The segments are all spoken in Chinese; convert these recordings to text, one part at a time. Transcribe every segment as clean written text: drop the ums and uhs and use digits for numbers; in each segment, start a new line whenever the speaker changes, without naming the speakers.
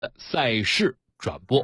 赛事转播。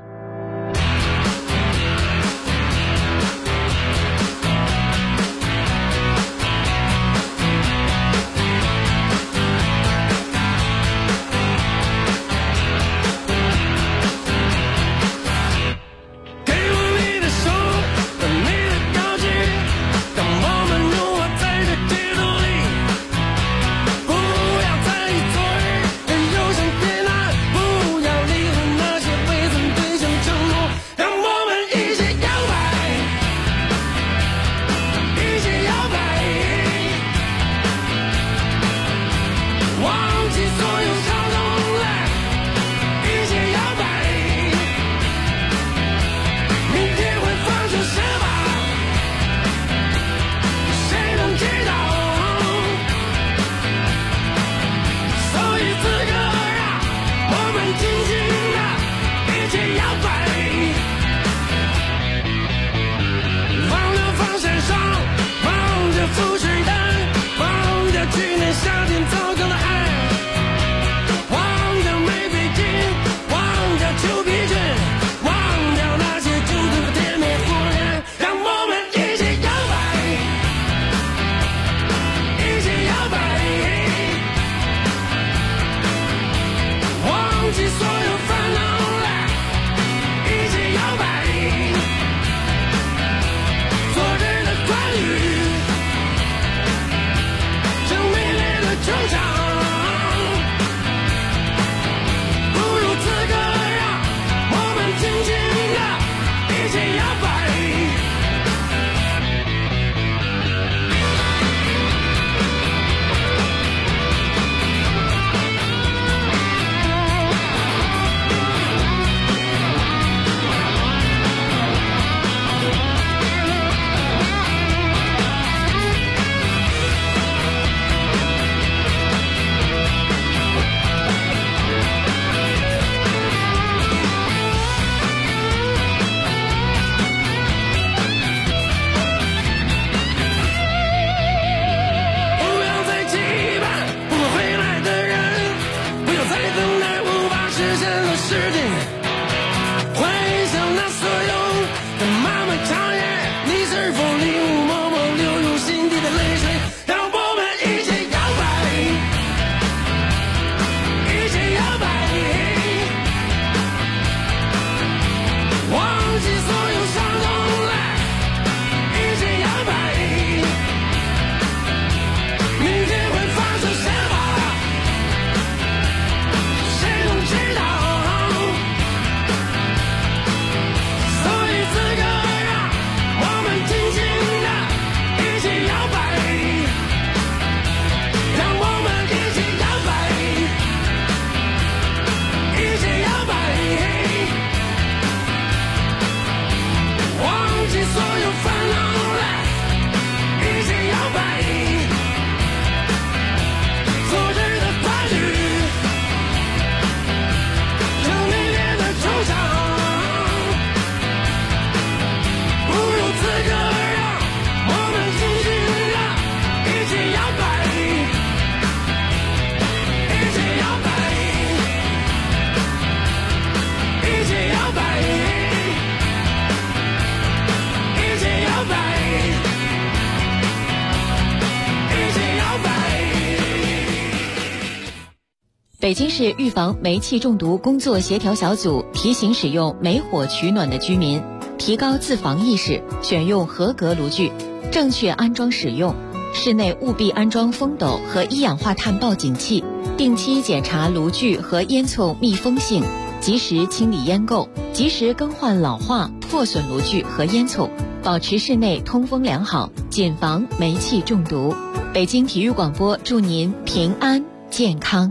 北京市预防煤气中毒工作协调小组提醒使用煤火取暖的居民提高自防意识，选用合格炉具，正确安装使用。室内务必安装风斗和一氧化碳报警器，定期检查炉具和烟囱密封性，及时清理烟垢，及时更换老化破损炉具和烟囱，保持室内通风良好，谨防煤气中毒。北京体育广播祝您平安健康。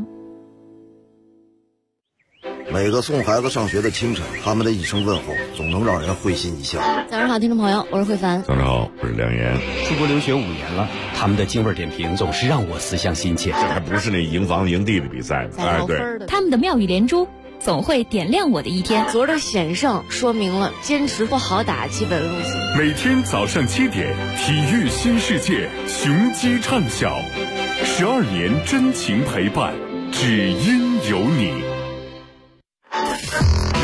每个送孩子上学的清晨，他们的一声问候总能让人会心一笑。
早上好，听众朋友，我是慧凡。
早上好，我是梁岩。
出国留学5年了，他们的京味点评总是让我思乡心切。
这还不是那营房营地的比赛，
哎，对，
他们的妙语连珠总会点亮我的一天。
昨儿的险胜说明了坚持不好打基本路线。
每天早上7点，体育新世界，雄鸡唱晓，12年真情陪伴，只因有你。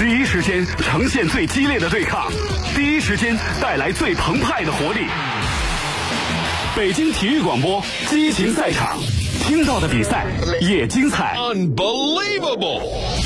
第一时间呈现最激烈的对抗，第一时间带来最澎湃的活力。北京体育广播激情赛场，听到的比赛也精彩。
Unbelievable！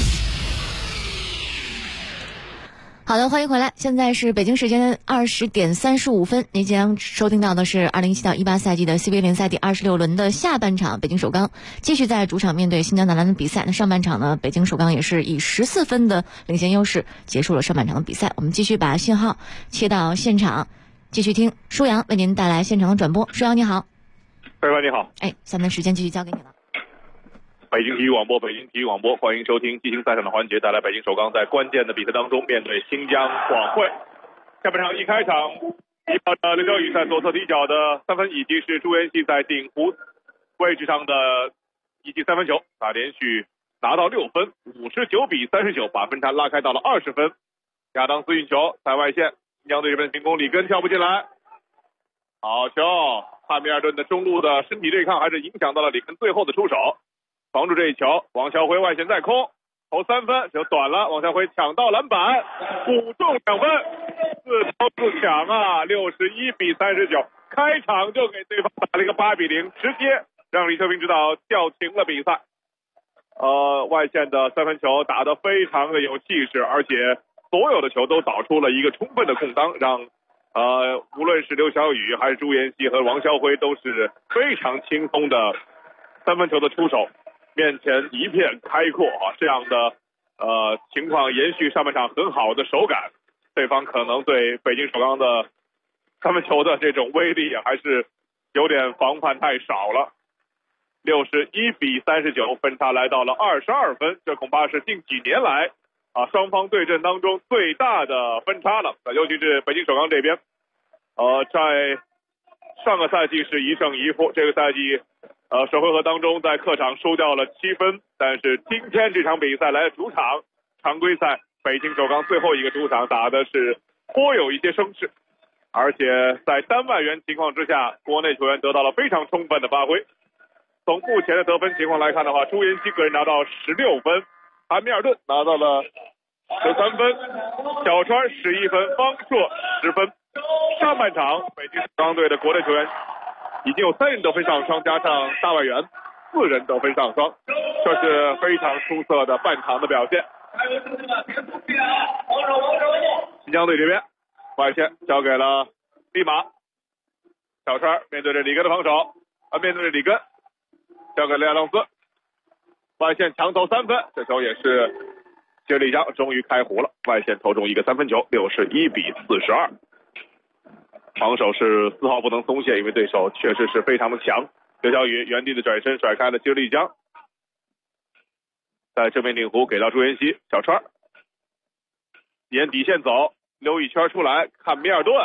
好的，欢迎回来。现在是北京时间20点35分，您将收听到的是2017到18赛季的 CBA 联赛第26轮的下半场，北京首钢继续在主场面对新疆男篮的比赛。那上半场呢，北京首钢也是以14分的领先优势结束了上半场的比赛。我们继续把信号切到现场，继续听舒阳为您带来现场的转播。舒阳你好。
飞哥你好。
下面时间继续交给你了。
北京体育广播，欢迎收听激情赛场的环节，带来北京首钢在关键的比赛当中面对新疆广汇。下半场一开场，一炮的刘晓宇在左侧底角的三分，以及是朱彦曦在顶弧位置上的一记三分球，他连续拿到6分，59比39，把分差拉开到了20分。亚当斯运球在外线，新疆队这边进攻，里根跳不进来，好球！汉密尔顿的中路的身体对抗还是影响到了里根最后的出手。防住这一球，王晓辉外线在空，投3分，球短了，王晓辉抢到篮板，补中2分，自投自抢啊，61比39，开场就给对方打了一个8比0，直接让李秋平指导叫停了比赛。外线的3分球打得非常的有气势，而且所有的球都导出了一个充分的空当，让无论是刘晓宇还是朱彦曦和王晓辉都是非常轻松的3分球的出手。面前一片开阔啊，这样的情况延续上半场很好的手感，对方可能对北京首钢的3分球的这种威力还是有点防范太少了。61比39，分差来到了22分，这恐怕是近几年来双方对阵当中最大的分差了。尤其是北京首钢这边，在上个赛季是1胜1负，这个赛季首回合当中在客场输掉了7分，但是今天这场比赛来主场常规赛，北京首钢最后一个主场打的是颇有一些声势，而且在单外援情况之下，国内球员得到了非常充分的发挥。从目前的得分情况来看的话，朱彦曦个人拿到16分，汉密尔顿拿到了13分，小川11分，方硕10分。上半场北京首钢队的国内球员已经有3人得分上双，加上大外援4人得分上双，这是非常出色的半场的表现。新疆队这边外线交给了利马，小川面对着里根的防守，面对着里根交给了亚当斯，外线强投3分，这球也是谢丽江终于开胡了，外线投中一个3分球，61比42。防守是丝毫不能松懈，因为对手确实是非常的强。刘晓宇原地的转身甩开了谢丽江，在正面顶弧给到朱彦曦，小川沿底线走，溜一圈出来，看米尔顿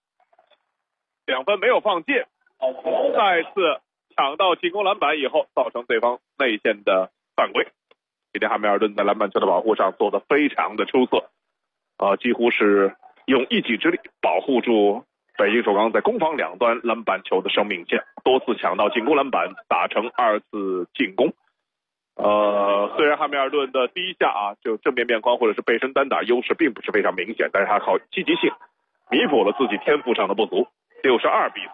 2分没有放进，再次抢到进攻篮板以后，造成对方内线的犯规。今天汉密尔顿在篮板球的保护上做得非常的出色，几乎是用一己之力保护住北京首钢在攻防两端篮板球的生命线，多次抢到进攻篮板，打成2次进攻。虽然汉密尔顿的第一下就正面面框或者是背身单打优势并不是非常明显，但是他靠积极性弥补了自己天赋上的不足。62比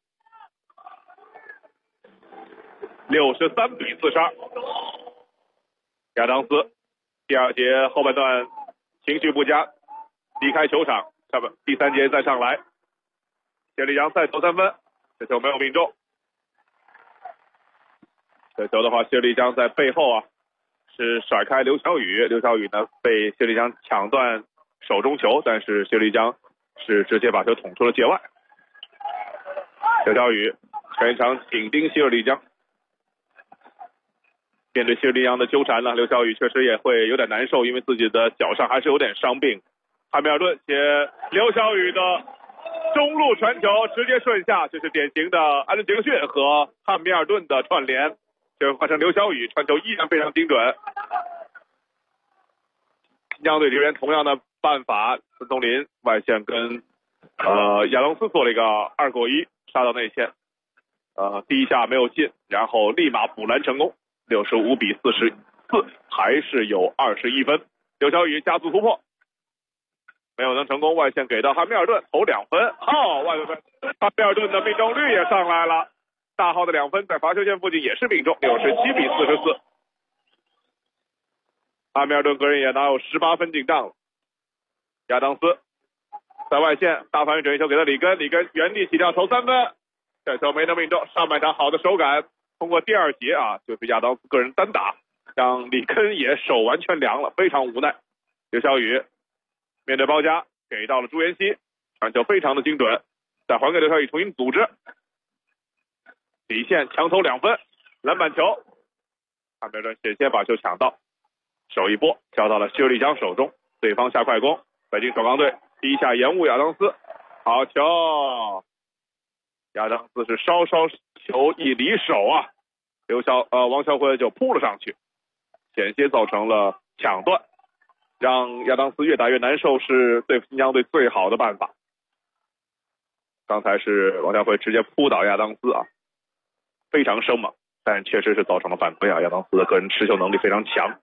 42，63比42。亚当斯第2节后半段情绪不佳，离开球场，第3节再上来，谢丽江再投3分，这球没有命中。这球的话，谢丽江在背后是甩开刘晓宇，刘晓宇呢被谢丽江抢断手中球，但是谢丽江是直接把球捅出了界外。刘晓宇全场紧盯谢丽江，面对谢丽江的纠缠呢，刘晓宇确实也会有点难受，因为自己的脚上还是有点伤病。汉密尔顿写刘晓宇的中路传球直接顺下，这是典型的安伦杰克逊和汉密尔顿的串联，就换成刘晓宇传球依然非常精准。新疆队这边同样的办法，孙东林外线跟亚当斯做了一个2过1杀到内线，第一下没有进，然后立马补篮成功，65比44，还是有21分。 刘晓宇加速突破，没有能成功，外线给到汉密尔顿投2分，好，外围分，汉密尔顿的命中率也上来了，大号的2分在罚球线附近也是命中，67比44。汉密尔顿个人也拿有18分进账了。亚当斯在外线大范围转移球给到里根，里根原地起跳投3分，这球没能命中。上半场好的手感，通过第2节就是亚当斯个人单打，让里根也手完全凉了，非常无奈。刘晓宇面对包夹给到了朱妍希，传球非常的精准，再还给刘晓宇重新组织，底线强投2分，篮板球，汉密尔顿险些把球抢到，手一拨交到了薛立江手中，对方下快攻，北京首钢队第一下延误亚当斯，好球，亚当斯是稍球一离手王晓辉就扑了上去，险些造成了抢断，让亚当斯越打越难受，是对付新疆队最好的办法。刚才是王晓辉直接扑倒亚当斯非常生猛，但确实是造成了犯规亚当斯的个人持球能力非常强。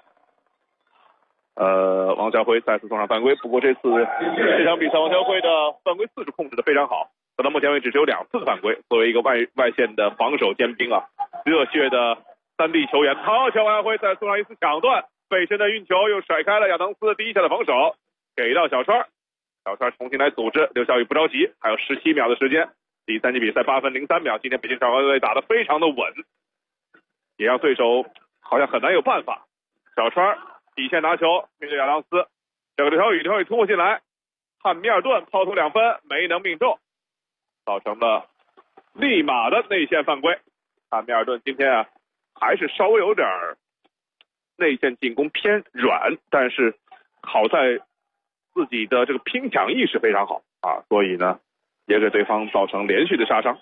王晓辉再次送上犯规，不过这场比赛王晓辉的犯规次数控制的非常好，到目前为止只有2次犯规。作为一个外线的防守尖兵热血的3D 球员，好球，王晓辉再送上一次抢断，背身的运球又甩开了亚当斯第一下的防守，给到小川重新来组织，刘晓宇不着急，还有17秒的时间。第3节比赛8分03秒，今天北京首钢队打得非常的稳，也让对手好像很难有办法。小川底线拿球面对亚当斯，这个刘晓宇突破进来，汉密尔顿抛投2分没能命中，造成了立马的内线犯规。汉密尔顿今天还是稍微有点内线进攻偏软，但是好在自己的这个拼抢意识非常好所以呢也给对方造成连续的杀伤。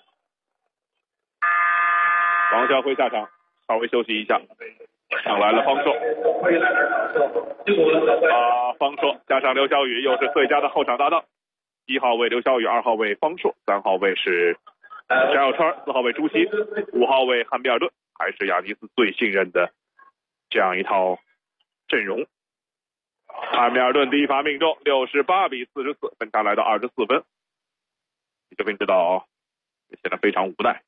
王晓辉下场稍微休息一下，上来了方硕方硕加上刘晓宇又是最佳的后场搭档，1号位刘晓宇，2号位方硕，3号位是翟小川，4号位朱熹，5号位汉密尔顿，还是亚尼斯最信任的这样一套阵容。汉密尔顿第一罚命中，68比44，分差来到24分。你就可以知道现在非常无奈。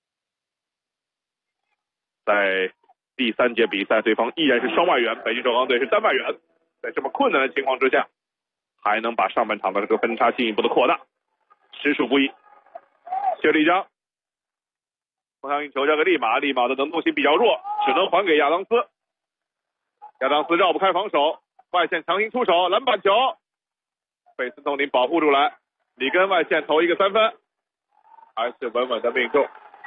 在第3节比赛，对方依然是双外援，北京首钢队是单外援，在这么困难的情况之下，还能把上半场的这个分差进一步的扩大，实属不易。薛立江方向运球交给利马的能动性比较弱，只能还给亚当斯，亚当斯绕不开防守，外线强行出手，篮板球被孙东林保护住来，里根外线投一个3分，还是稳稳的命中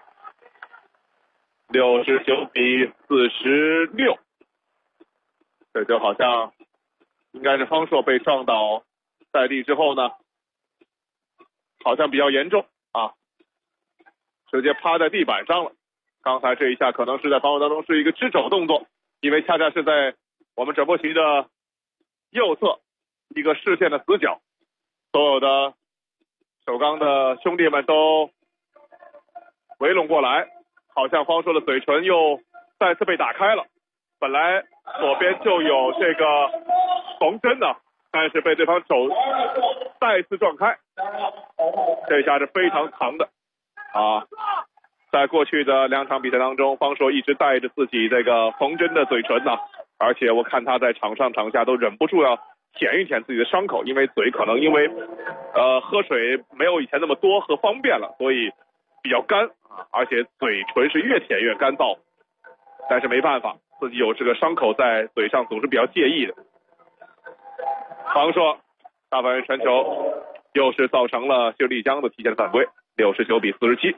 ，69比46。这就好像应该是方硕被撞倒在地之后呢，好像比较严重直接趴在地板上了。刚才这一下可能是在防守当中是一个支肘动作，因为恰恰是在我们转播席的右侧一个视线的死角，所有的首钢的兄弟们都围拢过来，好像方硕的嘴唇又再次被打开了，本来左边就有这个缝针但是被对方手再次撞开，这下是非常疼的在过去的2场比赛当中，方硕一直带着自己这个缝针的嘴唇而且我看他在场上场下都忍不住要舔一舔自己的伤口，因为嘴可能因为喝水没有以前那么多和方便了，所以比较干而且嘴唇是越舔越干燥，但是没办法，自己有这个伤口在嘴上总是比较介意的。方硕大范围传球又是造成了薛立江的提前犯规，69比47。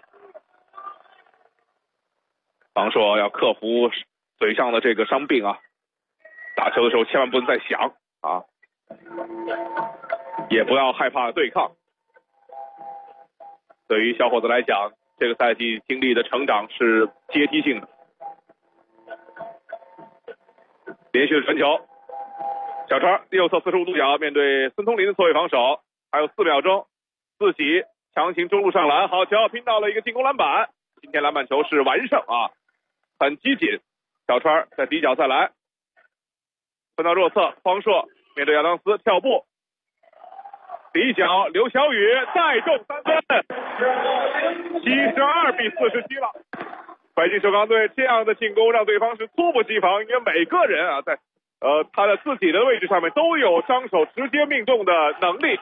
方硕要克服嘴上的这个伤病打球的时候千万不能再想也不要害怕对抗。对于小伙子来讲，这个赛季经历的成长是阶梯性的。连续的传球，小川右侧45度角面对孙通林的错位防守，还有4秒钟，自己强行中路上篮，好球拼到了一个进攻篮板，今天篮板球是完胜很激进。小川在底角再来，分到弱侧，方硕面对亚当斯跳步，底角刘晓宇再中3分，72比47了。北京首钢队这样的进攻让对方是猝不及防，因为每个人啊在他的自己的位置上面都有张手直接命中的能力。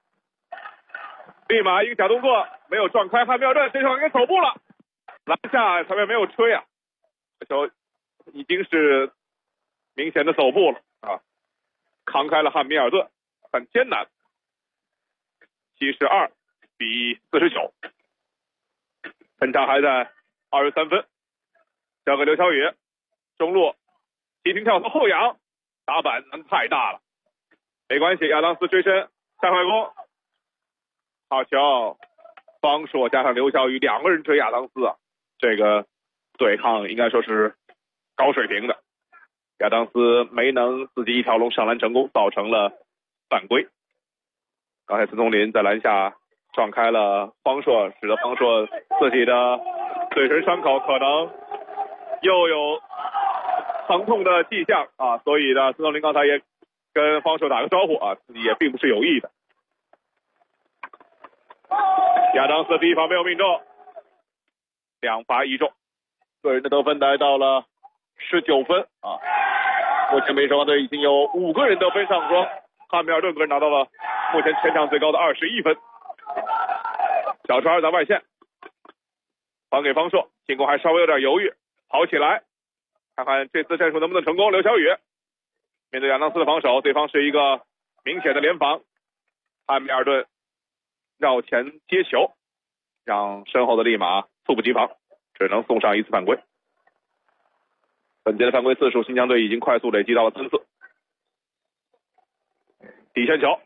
立马一个假动作没有撞开汉密尔顿，这球应该走步了，篮下裁判没有吹啊，这球已经是明显的走步了啊，扛开了汉密尔顿，很艰难。72比49，分差还在23分，交给刘晓宇，中路急停跳投后仰，打板难太大了，没关系，亚当斯追身下快攻，好球，方硕加上刘晓宇2个人追亚当斯啊，这个对抗应该说是高水平的。亚当斯没能自己一条龙上篮成功，造成了犯规。刚才孙宗林在篮下撞开了方硕，使得方硕自己的嘴唇伤口可能又有疼痛的迹象啊，所以呢，孙宗林刚才也跟方硕打个招呼啊，自己也并不是有意的。亚当斯第一发没有命中，2罚1中，个人的得分来到了19分啊。目前北京首钢队已经有5个人得分上双，汉密尔顿个人拿到了目前全场最高的21分。小川在外线还给方硕，进攻还稍微有点犹豫，跑起来，看看这次战术能不能成功。刘晓宇面对亚当斯的防守，对方是一个明显的联防，汉密尔顿绕前接球，让身后的利马猝不及防，只能送上1次犯规。本节的犯规次数，新疆队已经快速累积到了3次。底线球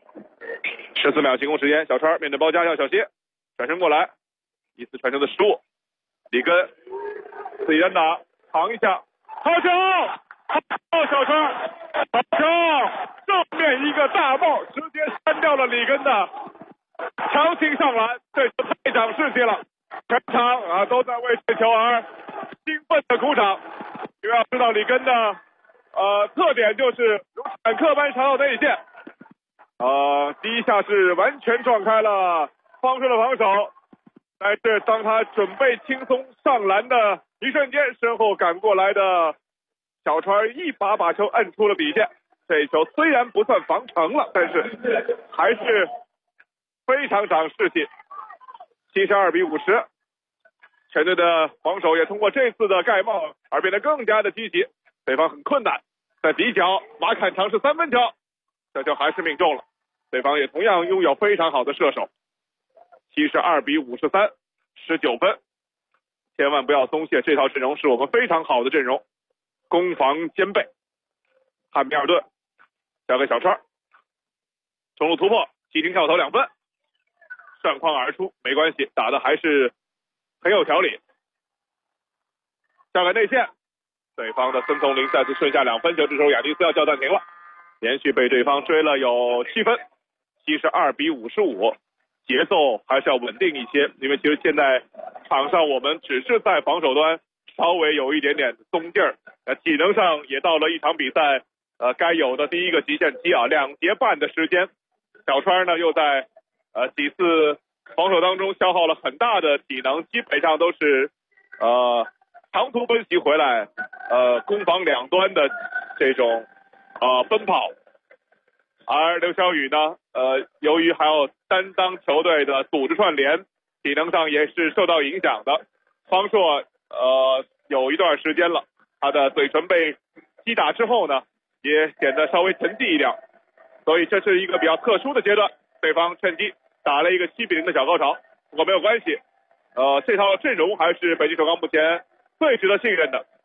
，14秒进攻时间，小川面对包夹要小心，转身过来，1次传球的失误，里根自己单打扛一下，好球，小川好球，正面一个大帽，直接删掉了里根的强行上篮，这就太长士气了，全场啊都在为这球而兴奋的鼓掌。因为要知道里根的特点就是如坦克般长到内线，第一下是完全撞开了方硕的防守，但是当他准备轻松上篮的一瞬间，身后赶过来的小川一把把球摁出了底线。这一球虽然不算防成了，但是还是非常长士气。72比50，全队的防守也通过这次的盖帽而变得更加的积极，对方很困难，在底角马坎尝试3分球，这球还是命中了，对方也同样拥有非常好的射手。72比53， 19分，千万不要松懈，这套阵容是我们非常好的阵容，攻防兼备。汉密尔顿交给小川，中路突破，急停跳投2分，上框而出，没关系，打的还是很有条理。交给内线，对方的孙宗林再次顺下2分球，这时候亚迪斯要叫暂停了，连续被对方追了有7分，72比55，节奏还是要稳定一些，因为其实现在场上我们只是在防守端稍微有一点点松劲儿，体能上也到了一场比赛该有的第一个极限期啊，2节半的时间，小川呢又在几次防守当中消耗了很大的体能，基本上都是长途奔袭回来，攻防两端的这种奔跑。而刘晓宇呢，由于还要担当球队的组织串联，体能上也是受到影响的。方硕有一段时间了，他的嘴唇被击打之后呢，也显得稍微沉寂一点，所以这是一个比较特殊的阶段。对方趁机打了一个7比0的小高潮，不过没有关系，这套阵容还是北京首钢目前最值得信任的。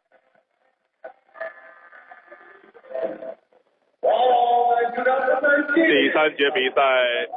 第3节比赛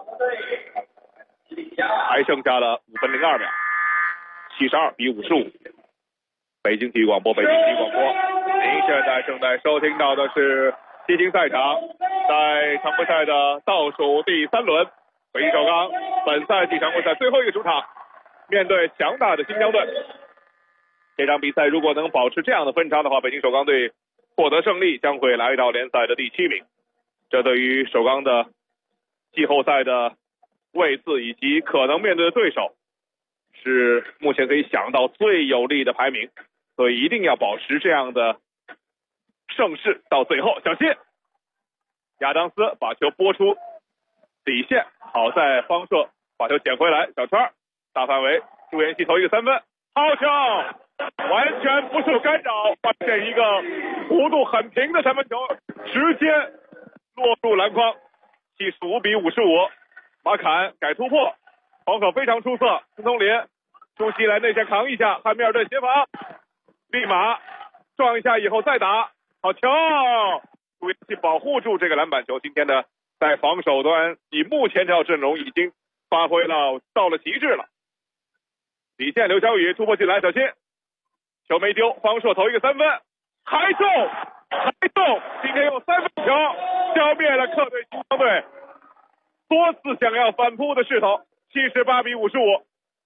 还剩下了5分02秒，72比55。北京体育广播，北京体育广播，您现在正在收听到的是西京赛场，在常规赛的倒数第3轮，北京首钢本赛季常规赛最后一个主场，面对强大的新疆队。这场比赛如果能保持这样的分差的话，北京首钢队获得胜利，将会来到联赛的第7名。 这对于首钢的季后赛的位次以及可能面对的对手，是目前可以想到最有利的排名，所以一定要保持这样的盛世到最后。小心，亚当斯把球拨出底线，好在方硕把球捡回来，小川大范围，朱彦曦投一个3分，好球，完全不受干扰，发现一个弧度很平的3分球，直接落入篮筐，75比55。马坎改突破，防守非常出色。孙东林、朱熹来内线扛一下，汉密尔顿协防，立马撞一下以后再打，好球！朱彦曦保护住这个篮板球。今天的在防守端，以目前这套阵容已经发挥到了极致了。底线刘晓宇突破进来，小心，球没丢，方硕投一个3分，还中！今天用3分球消灭了客队新疆队多次想要反扑的势头，78比55。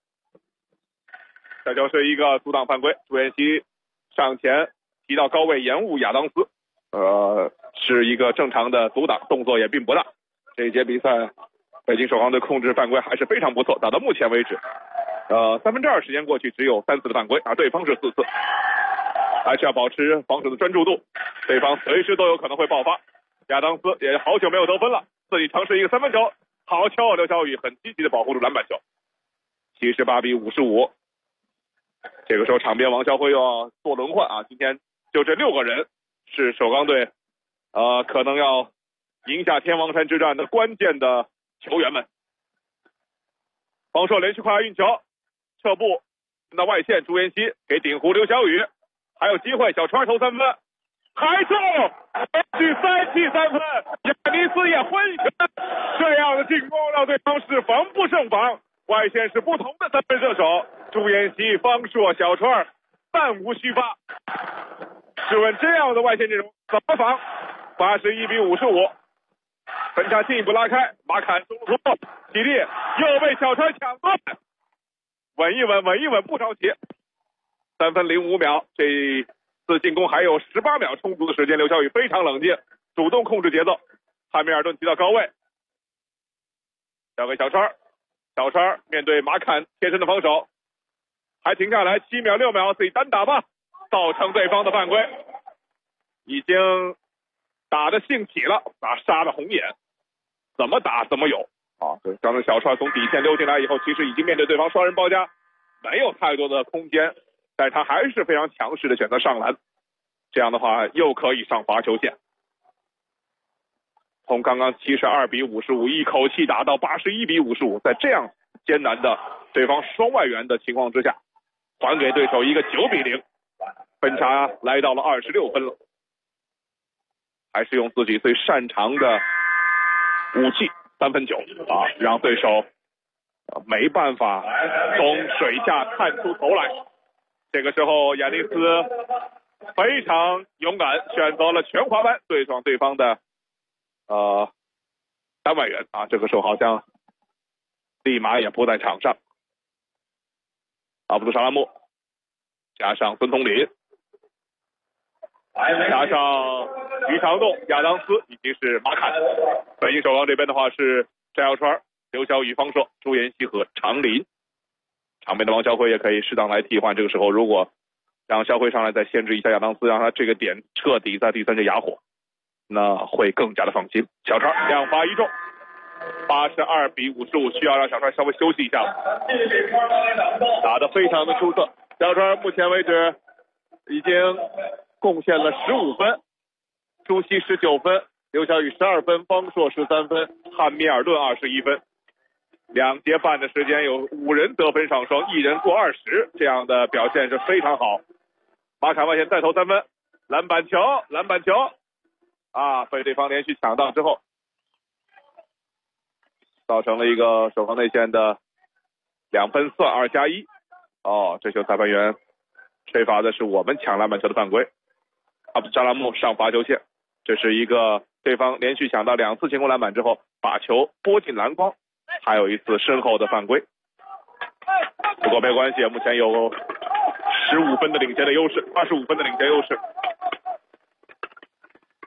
这就是一个阻挡犯规，朱彦曦上前提到高位延误亚当斯，是一个正常的阻挡，动作也并不大。这一节比赛，北京首钢队控制犯规还是非常不错，打到目前为止，2/3时间过去，只有3次的犯规，而对方是4次，还是要保持防守的专注度，对方随时都有可能会爆发。亚当斯也好久没有得分了，自己尝试一个3分球，好球！刘晓宇很积极的保护住篮板球，78比55。这个时候场边王晓辉又要做轮换啊，今天就这6个人是首钢队可能要赢下天王山之战的关键的球员们。方硕连续跨运球，侧步到外线，朱彦曦给顶弧刘晓宇，还有机会，小川投3分，还中，连续3记3分，亚尼斯也昏厥，这样的进攻让对方是防不胜防。外线是不同的3分射手，朱彦曦、方硕、小川弹无虚发。试问这样的外线阵容怎么防？81比55，分差进一步拉开，马坎中路突破，起立又被小川抢断，稳一稳，不着急。3分05秒，这次进攻还有18秒充足的时间，刘晓宇非常冷静，主动控制节奏。汉密尔顿提到高位，交给小川，小川面对马坎贴身的防守，还停下来7秒6秒，自己单打吧，造成对方的犯规，已经打得兴起了，杀得红眼，怎么打怎么有啊！对，刚才小川从底线溜进来以后，其实已经面对对方双人包夹，没有太多的空间，但他还是非常强势的选择上篮，这样的话又可以上罚球线。从刚刚72比55一口气打到81比55，在这样艰难的对方双外援的情况之下，还给对手一个9比0，分差来到了26分了。还是用自己最擅长的武器3分球啊，让对手没办法从水下探出头来。这个时候亚尼斯非常勇敢，选择了全滑板对撞对方的单外援啊，这个时候好像立马也不在场上。阿卜杜沙拉木加上孙东林，加上于长栋、亚当斯以及是马坎。北京首钢这边的话是翟耀川、刘晓宇、方硕、朱彦曦和常林。场边的王晓辉也可以适当来替换，这个时候如果让晓辉上来再限制一下亚当斯，让他这个点彻底在第3节哑火，那会更加的放心。小川2罚1中，82比55，需要让小川稍微休息一下了，打得非常的出色。小川目前为止已经贡献了15分，朱熹19分，刘晓宇12分，方硕13分，汉密尔顿21分。2节半的时间有5人得分上双，1人过20，这样的表现是非常好。马坎外线再投3分，篮板球啊，被对方连续抢到之后，造成了一个首钢内线的2分算2+1。哦，这球裁判员吹罚的是我们抢篮板球的犯规，阿卜杜沙拉木上罚球线。这是一个对方连续抢到2次进攻篮板之后，把球拨进篮筐，还有一次身后的犯规。不过没关系，目前有15分的领先的优势，25分的领先优势。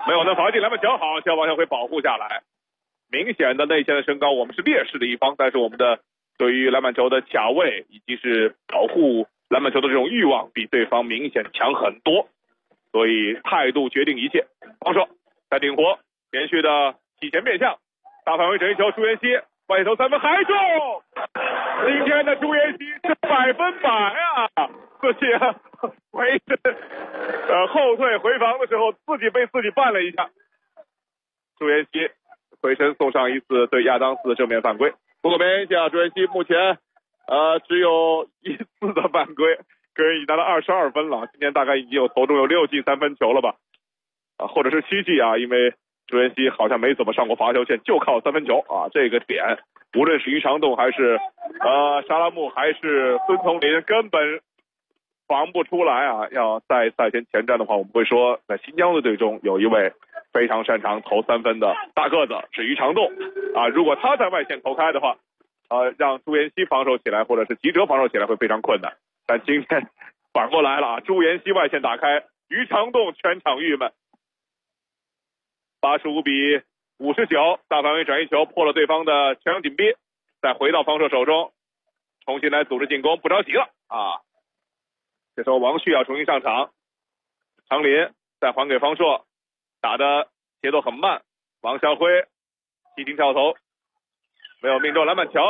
没有能罚进篮板球，好，将王晓辉保护下来。明显的内线的身高，我们是劣势的一方，但是我们的对于篮板球的卡位以及是保护篮板球的这种欲望，比对方明显强很多。所以态度决定一切。防守在顶活，连续的提前变向，大范围整一球，朱彦曦外投三分还中。今天的朱彦曦是100%啊！自己回后退回防的时候，自己被自己绊了一下。朱彦曦回身送上一次对亚当斯的正面犯规。不过没关系啊，朱彦曦目前只有一次的犯规，个人已经拿了22分了。今天大概已经有投中有6记3分球了吧？或者是7记啊，因为朱彦曦好像没怎么上过罚球线，就靠3分球啊。这个点，无论是于长栋还是沙拉木还是孙从林，根本防不出来啊！要在赛前前瞻的话，我们会说，在新疆的队中有一位非常擅长投3分的大个子是于长栋啊。如果他在外线投开的话，让朱彦曦防守起来，或者是吉哲防守起来会非常困难。但今天反过来了啊，朱彦曦外线打开，于长栋全场郁闷。85比59，大范围转移球破了对方的前场紧逼，再回到防守手中，重新来组织进攻，不着急了啊！这时候王旭要重新上场，长林再还给方硕，打的节奏很慢，王晓辉急停跳投，没有命中篮板球，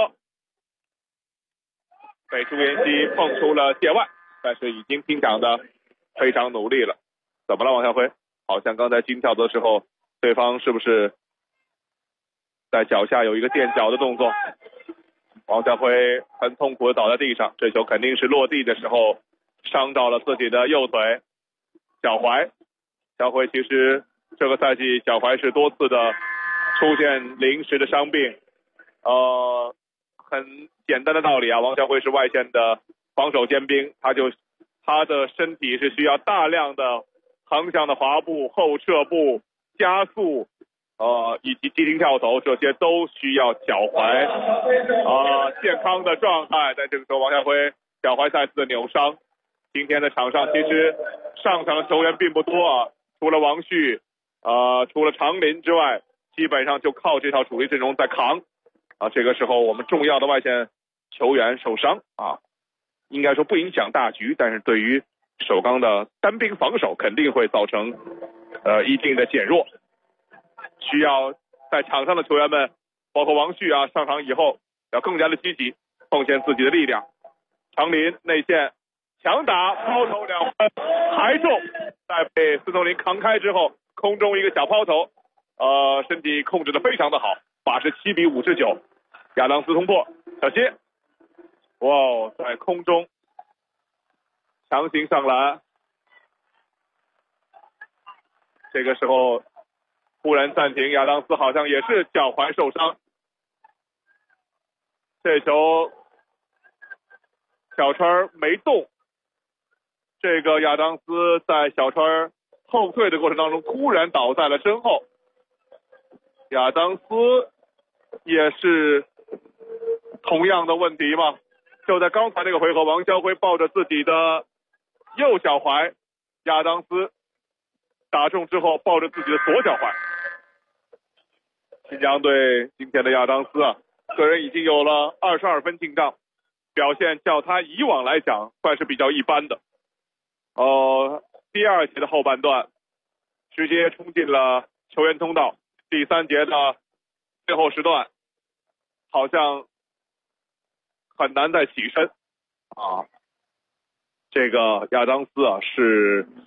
被朱彦曦碰出了界外，但是已经拼抢的非常努力了。怎么了，王晓辉？好像刚才金跳的时候，对方是不是在脚下有一个垫脚的动作？王晓辉很痛苦的倒在地上，这球肯定是落地的时候伤到了自己的右腿脚踝。小辉其实这个赛季脚踝是多次的出现临时的伤病，很简单的道理啊，王晓辉是外线的防守尖兵，他的身体是需要大量的横向的滑步、后撤步、加速，以及急停跳投，这些都需要脚踝健康的状态。在这个时候，王晓辉脚踝再次的扭伤。今天的场上其实上场的球员并不多啊，除了王旭，除了长林之外，基本上就靠这套主力阵容在扛啊。这个时候我们重要的外线球员受伤啊，应该说不影响大局，但是对于首钢的单兵防守肯定会造成一定的减弱。需要在场上的球员们，包括王旭啊，上场以后要更加的积极，奉献自己的力量。长林内线强打抛投2分还中，在被孙从林扛开之后，空中一个小抛投，身体控制的非常的好，87比59，亚当斯突破，小心，哇，在空中强行上篮，这个时候忽然暂停，亚当斯好像也是脚踝受伤，这球小川没动，这个亚当斯在小川后退的过程当中突然倒在了身后，亚当斯也是同样的问题嘛，就在刚才那个回合，王晓辉抱着自己的右脚踝，亚当斯打中之后抱着自己的左脚踝。新疆队今天的亚当斯啊，个人已经有了22分进账，表现较他以往来讲算是比较一般的。第2节的后半段直接冲进了球员通道，第3节的最后时段好像很难再起身啊。这个亚当斯啊是